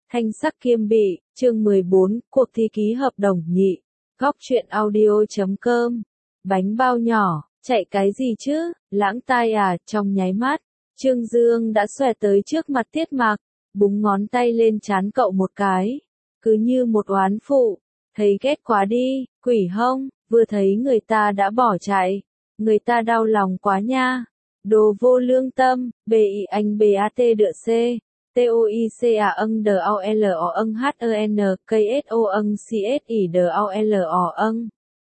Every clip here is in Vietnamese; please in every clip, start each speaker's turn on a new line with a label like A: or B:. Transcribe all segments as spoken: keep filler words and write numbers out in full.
A: Thanh sắc kiêm bị, chương mười bốn, cuộc thi ký hợp đồng nhị. Góc truyện audio chấm com. Bánh bao nhỏ, chạy cái gì chứ, lãng tai à, trong nháy mắt. Trương Dương đã xòe tới trước mặt Tiết Mặc, búng ngón tay lên trán cậu một cái. Cứ như một oán phụ, thấy ghét quá đi, quỷ hông, vừa thấy người ta đã bỏ chạy. Người ta đau lòng quá nha. Đồ vô lương tâm, bì anh bat đựa c. T O I C A âng D O L O âng H E N K S O âng C S I D O L O âng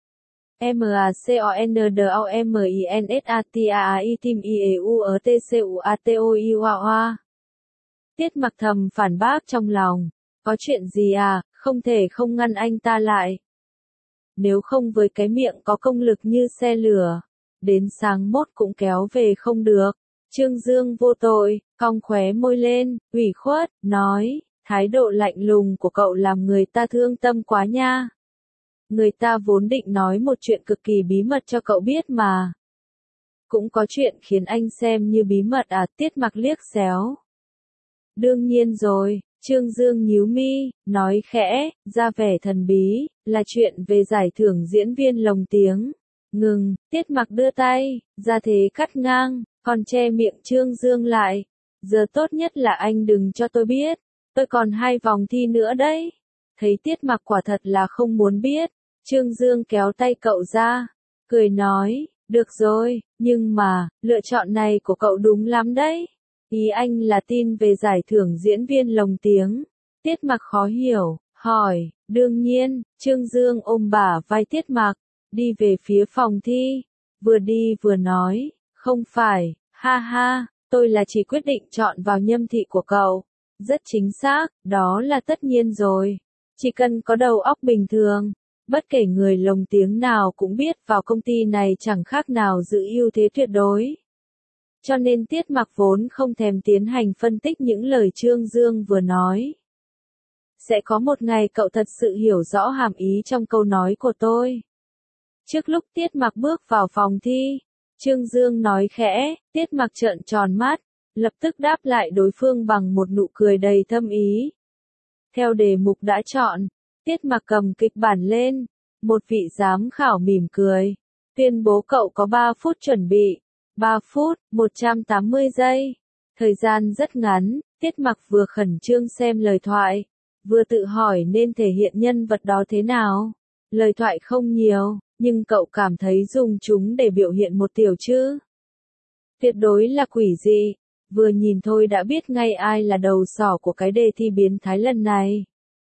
A: M A C O N D O M I N S A T A A I Tim I E U ở T C U A T O I Hoa Hoa. Tiết Mặc thầm phản bác trong lòng, có chuyện gì à, không thể không ngăn anh ta lại. Nếu không với cái miệng có công lực như xe lửa, đến sáng mốt cũng kéo về không được. Trương Dương vô tội, cong khóe môi lên, ủy khuất, nói, thái độ lạnh lùng của cậu làm người ta thương tâm quá nha. Người ta vốn định nói một chuyện cực kỳ bí mật cho cậu biết mà. Cũng có chuyện khiến anh xem như bí mật à, Tiết Mặc liếc xéo. Đương nhiên rồi, Trương Dương nhíu mi, nói khẽ, ra vẻ thần bí, là chuyện về giải thưởng diễn viên lồng tiếng. Ngừng, Tiết Mặc đưa tay, ra thế cắt ngang, còn che miệng Trương Dương lại. Giờ tốt nhất là anh đừng cho tôi biết, tôi còn hai vòng thi nữa đấy. Thấy Tiết Mặc quả thật là không muốn biết, Trương Dương kéo tay cậu ra, cười nói, được rồi, nhưng mà, lựa chọn này của cậu đúng lắm đấy. Ý anh là tin về giải thưởng diễn viên lồng tiếng. Tiết Mặc khó hiểu, hỏi, đương nhiên, Trương Dương ôm bả vai Tiết Mặc, đi về phía phòng thi, vừa đi vừa nói, không phải, ha ha, tôi là chỉ quyết định chọn vào nhâm thị của cậu. Rất chính xác, đó là tất nhiên rồi. Chỉ cần có đầu óc bình thường, bất kể người lồng tiếng nào cũng biết vào công ty này chẳng khác nào giữ ưu thế tuyệt đối. Cho nên Tiết Mặc vốn không thèm tiến hành phân tích những lời Trương Dương vừa nói. Sẽ có một ngày cậu thật sự hiểu rõ hàm ý trong câu nói của tôi. Trước lúc Tiết Mặc bước vào phòng thi, Trương Dương nói khẽ, Tiết Mặc trợn tròn mắt, lập tức đáp lại đối phương bằng một nụ cười đầy thâm ý. Theo đề mục đã chọn, Tiết Mặc cầm kịch bản lên, một vị giám khảo mỉm cười, tuyên bố cậu có ba phút chuẩn bị. ba phút, một trăm tám mươi giây. Thời gian rất ngắn, Tiết Mặc vừa khẩn trương xem lời thoại, vừa tự hỏi nên thể hiện nhân vật đó thế nào. Lời thoại không nhiều, nhưng cậu cảm thấy dùng chúng để biểu hiện một tiểu chữ. Tuyệt đối là quỷ dị, vừa nhìn thôi đã biết ngay ai là đầu sỏ của cái đề thi biến thái lần này.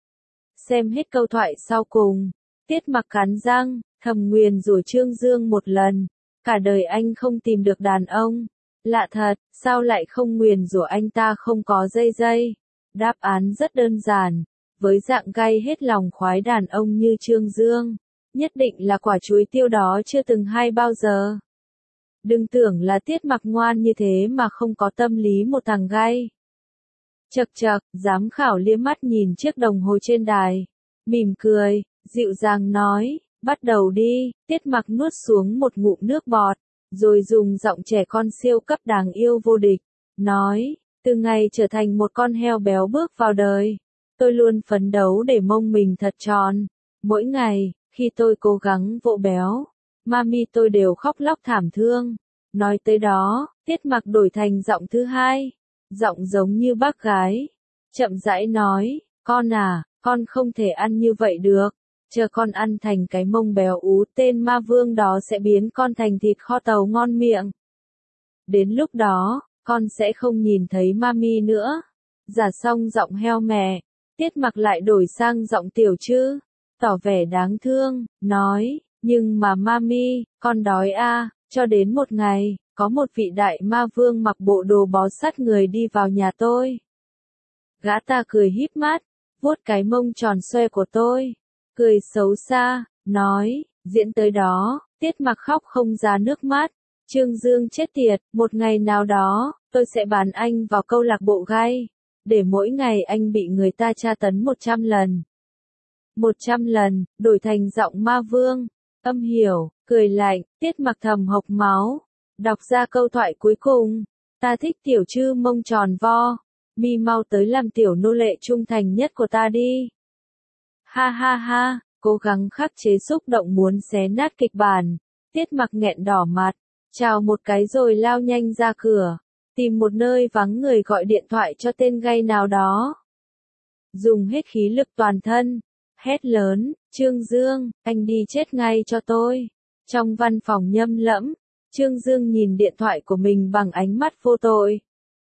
A: Xem hết câu thoại sau cùng, Tiết Mặc cắn răng, thầm nguyền rủa Trương Dương một lần. Cả đời anh không tìm được đàn ông. Lạ thật, sao lại không nguyền rủa anh ta không có dây dây? Đáp án rất đơn giản. Với dạng gay hết lòng khoái đàn ông như Trương Dương, nhất định là quả chuối tiêu đó chưa từng hay bao giờ. Đừng tưởng là Tiết Mặc ngoan như thế mà không có tâm lý một thằng gay. Chậc chậc, giám khảo liếc mắt nhìn chiếc đồng hồ trên đài, mỉm cười, dịu dàng nói. Bắt đầu đi, Tiết Mặc nuốt xuống một ngụm nước bọt, rồi dùng giọng trẻ con siêu cấp đáng yêu vô địch, nói, từ ngày trở thành một con heo béo bước vào đời, tôi luôn phấn đấu để mông mình thật tròn. Mỗi ngày, khi tôi cố gắng vỗ béo, mami tôi đều khóc lóc thảm thương. Nói tới đó, Tiết Mặc đổi thành giọng thứ hai, giọng giống như bác gái, chậm rãi nói, con à, con không thể ăn như vậy được. Chờ con ăn thành cái mông béo ú tên ma vương đó sẽ biến con thành thịt kho tàu ngon miệng. Đến lúc đó, con sẽ không nhìn thấy mami nữa. Giả xong giọng heo mẹ, Tiết Mặc lại đổi sang giọng tiểu chư, tỏ vẻ đáng thương, nói, nhưng mà mami, con đói a. Cho đến một ngày, có một vị đại ma vương mặc bộ đồ bó sát người đi vào nhà tôi. Gã ta cười híp mắt, vuốt cái mông tròn xoe của tôi. Cười xấu xa, nói, diễn tới đó, Tiết Mặc khóc không ra nước mắt. Trương Dương chết tiệt, một ngày nào đó, tôi sẽ bán anh vào câu lạc bộ gay, để mỗi ngày anh bị người ta tra tấn một trăm lần. Một trăm lần, đổi thành giọng ma vương, âm hiểu, cười lạnh, Tiết Mặc thầm hộc máu, đọc ra câu thoại cuối cùng, ta thích tiểu chư mông tròn vo, mi mau tới làm tiểu nô lệ trung thành nhất của ta đi. Ha ha ha, cố gắng khắc chế xúc động muốn xé nát kịch bản, Tiết Mặc nghẹn đỏ mặt, chào một cái rồi lao nhanh ra cửa, tìm một nơi vắng người gọi điện thoại cho tên gay nào đó. Dùng hết khí lực toàn thân, hét lớn, Trương Dương, anh đi chết ngay cho tôi. Trong văn phòng Nhâm Lẫm, Trương Dương nhìn điện thoại của mình bằng ánh mắt vô tội.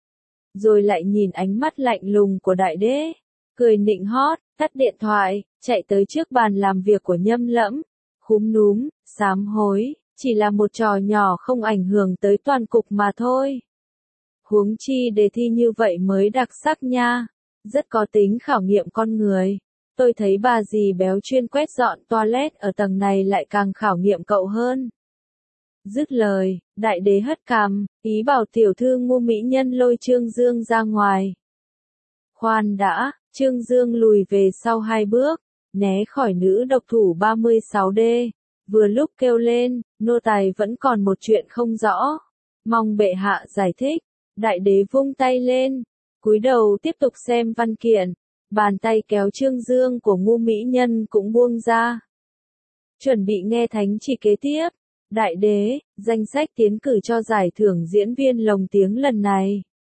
A: Rồi lại nhìn ánh mắt lạnh lùng của đại đế, cười nịnh hót, tắt điện thoại, chạy tới trước bàn làm việc của Nhâm Lẫm, khúm núm, sám hối, chỉ là một trò nhỏ không ảnh hưởng tới toàn cục mà thôi. Huống chi đề thi như vậy mới đặc sắc nha, rất có tính khảo nghiệm con người. Tôi thấy bà dì béo chuyên quét dọn toilet ở tầng này lại càng khảo nghiệm cậu hơn. Dứt lời, đại đế hất cằm, ý bảo tiểu thư Ngô mỹ nhân lôi Trương Dương ra ngoài. Khoan đã, Trương Dương lùi về sau hai bước, né khỏi nữ độc thủ ba mươi sáu D, vừa lúc kêu lên, nô tài vẫn còn một chuyện không rõ, mong bệ hạ giải thích. Đại đế vung tay lên, cúi đầu tiếp tục xem văn kiện, bàn tay kéo Trương Dương của Ngô mỹ nhân cũng buông ra. Chuẩn bị nghe thánh chỉ kế tiếp. Đại đế, danh sách tiến cử cho giải thưởng diễn viên lồng tiếng lần này.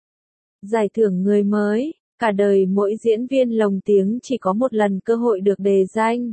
A: Giải thưởng người mới, cả đời mỗi diễn viên lồng tiếng chỉ có một lần cơ hội được đề danh.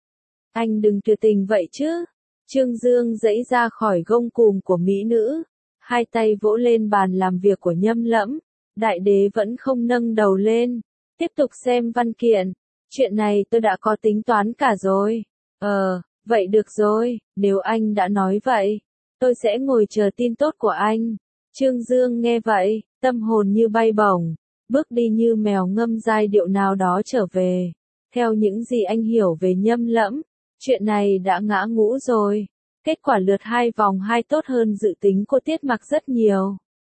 A: Anh đừng tuyệt tình vậy chứ. Trương Dương giãy ra khỏi gông cùm của mỹ nữ, hai tay vỗ lên bàn làm việc của Nhâm Lẫm. Đại đế vẫn không nâng đầu lên, tiếp tục xem văn kiện. Chuyện này tôi đã có tính toán cả rồi. Ờ, vậy được rồi, nếu anh đã nói vậy, tôi sẽ ngồi chờ tin tốt của anh. Trương Dương nghe vậy, tâm hồn như bay bổng, bước đi như mèo ngâm giai điệu nào đó trở về. Theo những gì anh hiểu về Nhâm Lẫm, chuyện này đã ngã ngũ rồi. Kết quả lượt hai vòng hai tốt hơn dự tính của Tiết Mặc rất nhiều.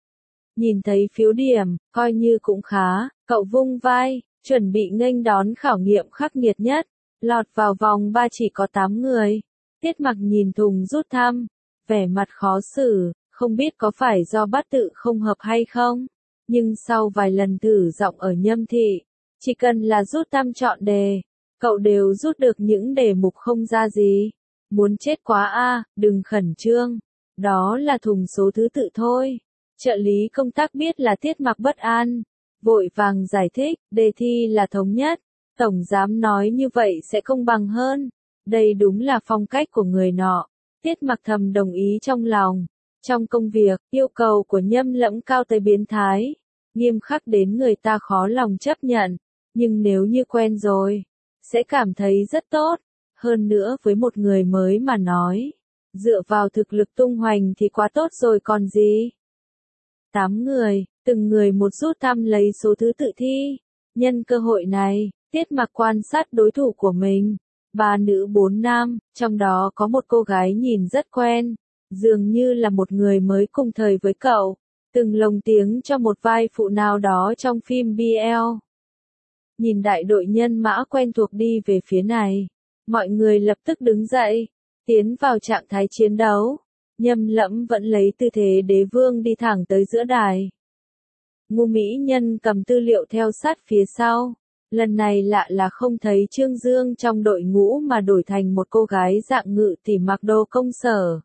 A: Nhìn thấy phiếu điểm, coi như cũng khá, cậu vung vai, chuẩn bị nghênh đón khảo nghiệm khắc nghiệt nhất. Lọt vào vòng ba chỉ có tám người. Tiết Mặc nhìn thùng rút thăm, vẻ mặt khó xử, không biết có phải do bát tự không hợp hay không. Nhưng sau vài lần thử giọng ở Nhâm thị, chỉ cần là rút thăm chọn đề, cậu đều rút được những đề mục không ra gì. Muốn chết quá a, đừng khẩn trương. Đó là thùng số thứ tự thôi. Trợ lý công tác biết là Tiết Mặc bất an, vội vàng giải thích, đề thi là thống nhất. Tổng giám nói như vậy sẽ công bằng hơn. Đây đúng là phong cách của người nọ. Tiết Mặc thầm đồng ý trong lòng. Trong công việc, yêu cầu của Nhâm Lẫm cao tới biến thái, nghiêm khắc đến người ta khó lòng chấp nhận. Nhưng nếu như quen rồi, sẽ cảm thấy rất tốt. Hơn nữa với một người mới mà nói, dựa vào thực lực tung hoành thì quá tốt rồi còn gì. Tám người, từng người một rút thăm lấy số thứ tự thi. Nhân cơ hội này, Tiết Mặc quan sát đối thủ của mình. Ba nữ bốn nam, trong đó có một cô gái nhìn rất quen, dường như là một người mới cùng thời với cậu, từng lồng tiếng cho một vai phụ nào đó trong phim bê lờ. Nhìn đại đội nhân mã quen thuộc đi về phía này, mọi người lập tức đứng dậy, tiến vào trạng thái chiến đấu. Nhâm Lẫm vẫn lấy tư thế đế vương đi thẳng tới giữa đài. Ngô mỹ nhân cầm tư liệu theo sát phía sau. Lần này lạ là không thấy Trương Dương trong đội ngũ mà đổi thành một cô gái dạng ngự tỷ mặc đồ công sở.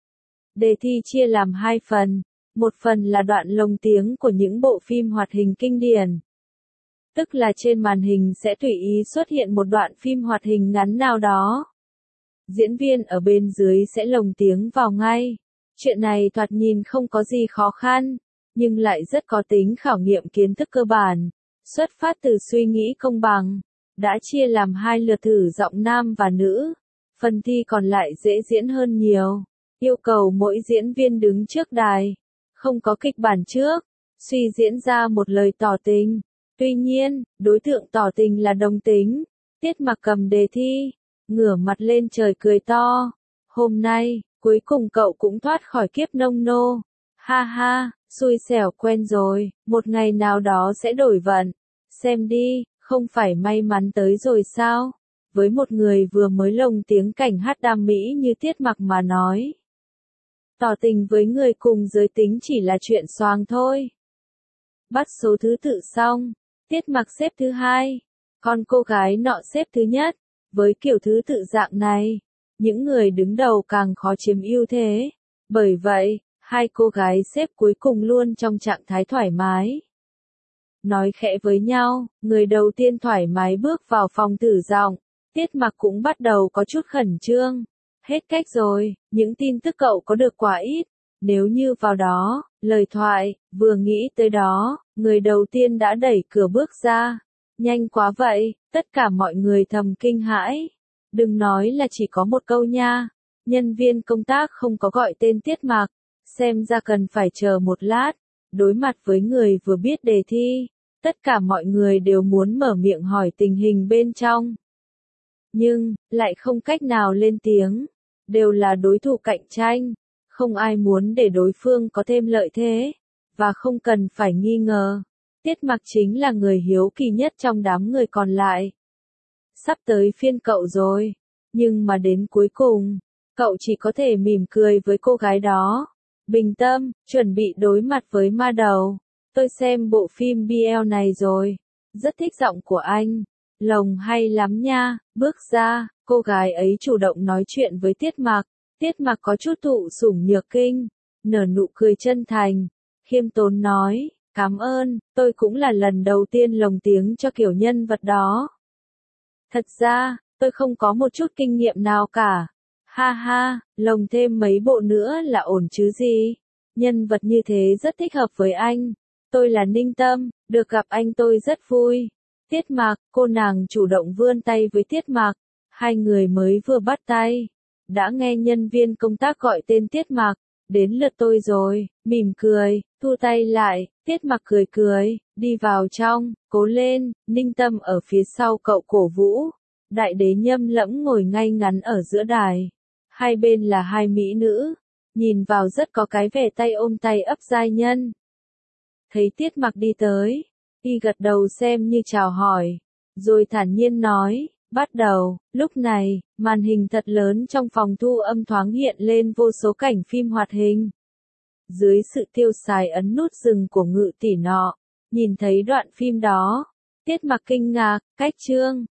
A: Đề thi chia làm hai phần. Một phần là đoạn lồng tiếng của những bộ phim hoạt hình kinh điển. Tức là trên màn hình sẽ tùy ý xuất hiện một đoạn phim hoạt hình ngắn nào đó. Diễn viên ở bên dưới sẽ lồng tiếng vào ngay. Chuyện này thoạt nhìn không có gì khó khăn, nhưng lại rất có tính khảo nghiệm kiến thức cơ bản. Xuất phát từ suy nghĩ công bằng, đã chia làm hai lượt thử giọng nam và nữ. Phần thi còn lại dễ diễn hơn nhiều. Yêu cầu mỗi diễn viên đứng trước đài, không có kịch bản trước, suy diễn ra một lời tỏ tình. Tuy nhiên, đối tượng tỏ tình là đồng tính. Tiết Mặc cầm đề thi, ngửa mặt lên trời cười to. Hôm nay, cuối cùng cậu cũng thoát khỏi kiếp nông nô. Ha ha, xui xẻo quen rồi, một ngày nào đó sẽ đổi vận. Xem đi, không phải may mắn tới rồi sao? Với một người vừa mới lồng tiếng cảnh hát đam mỹ như Tiết Mặc mà nói. Tỏ tình với người cùng giới tính chỉ là chuyện xoàng thôi. bắt số thứ tự xong, Tiết Mặc xếp thứ hai, còn cô gái nọ xếp thứ nhất. Với kiểu thứ tự dạng này, những người đứng đầu càng khó chiếm ưu thế. Bởi vậy, hai cô gái xếp cuối cùng luôn trong trạng thái thoải mái. Nói khẽ với nhau, người đầu tiên thoải mái bước vào phòng thử giọng. Tiết Mặc cũng bắt đầu có chút khẩn trương. Hết cách rồi, những tin tức cậu có được quá ít. Nếu như vào đó, lời thoại, vừa nghĩ tới đó, người đầu tiên đã đẩy cửa bước ra. Nhanh quá vậy, tất cả mọi người thầm kinh hãi. Đừng nói là chỉ có một câu nha. Nhân viên công tác không có gọi tên Tiết Mặc. Xem ra cần phải chờ một lát. Đối mặt với người vừa biết đề thi, tất cả mọi người đều muốn mở miệng hỏi tình hình bên trong. Nhưng, lại không cách nào lên tiếng. Đều là đối thủ cạnh tranh. Không ai muốn để đối phương có thêm lợi thế. Và không cần phải nghi ngờ. Tiết Mặc chính là người hiếu kỳ nhất trong đám người còn lại. Sắp tới phiên cậu rồi. Nhưng mà đến cuối cùng, cậu chỉ có thể mỉm cười với cô gái đó. Bình tâm, chuẩn bị đối mặt với ma đầu. Tôi xem bộ phim bê lờ này rồi. Rất thích giọng của anh. Lồng hay lắm nha. Bước ra, cô gái ấy chủ động nói chuyện với Tiết Mặc. Tiết Mặc có chút thụ sủng nhược kinh. Nở nụ cười chân thành. Khiêm tốn nói. Cảm ơn, tôi cũng là lần đầu tiên lồng tiếng cho kiểu nhân vật đó. Thật ra, tôi không có một chút kinh nghiệm nào cả. Ha ha, lồng thêm mấy bộ nữa là ổn chứ gì. Nhân vật như thế rất thích hợp với anh. Tôi là Ninh Tâm, được gặp anh tôi rất vui. Tiết Mặc, cô nàng chủ động vươn tay với Tiết Mặc. Hai người mới vừa bắt tay. Đã nghe nhân viên công tác gọi tên Tiết Mặc. Đến lượt tôi rồi, mỉm cười, thu tay lại, Tiết Mặc cười cười, đi vào trong, cố lên, Ninh Tâm ở phía sau cậu cổ vũ. Đại đế Nhâm Lẫm ngồi ngay ngắn ở giữa đài. Hai bên là hai mỹ nữ, nhìn vào rất có cái vẻ tay ôm tay ấp giai nhân. Thấy Tiết Mặc đi tới, y gật đầu xem như chào hỏi, rồi thản nhiên nói. Bắt đầu, lúc này, màn hình thật lớn trong phòng thu âm thoáng hiện lên vô số cảnh phim hoạt hình. Dưới sự tiêu xài ấn nút dừng của Ngự tỷ nọ, nhìn thấy đoạn phim đó, Tiết Mặc kinh ngạc, cách chương,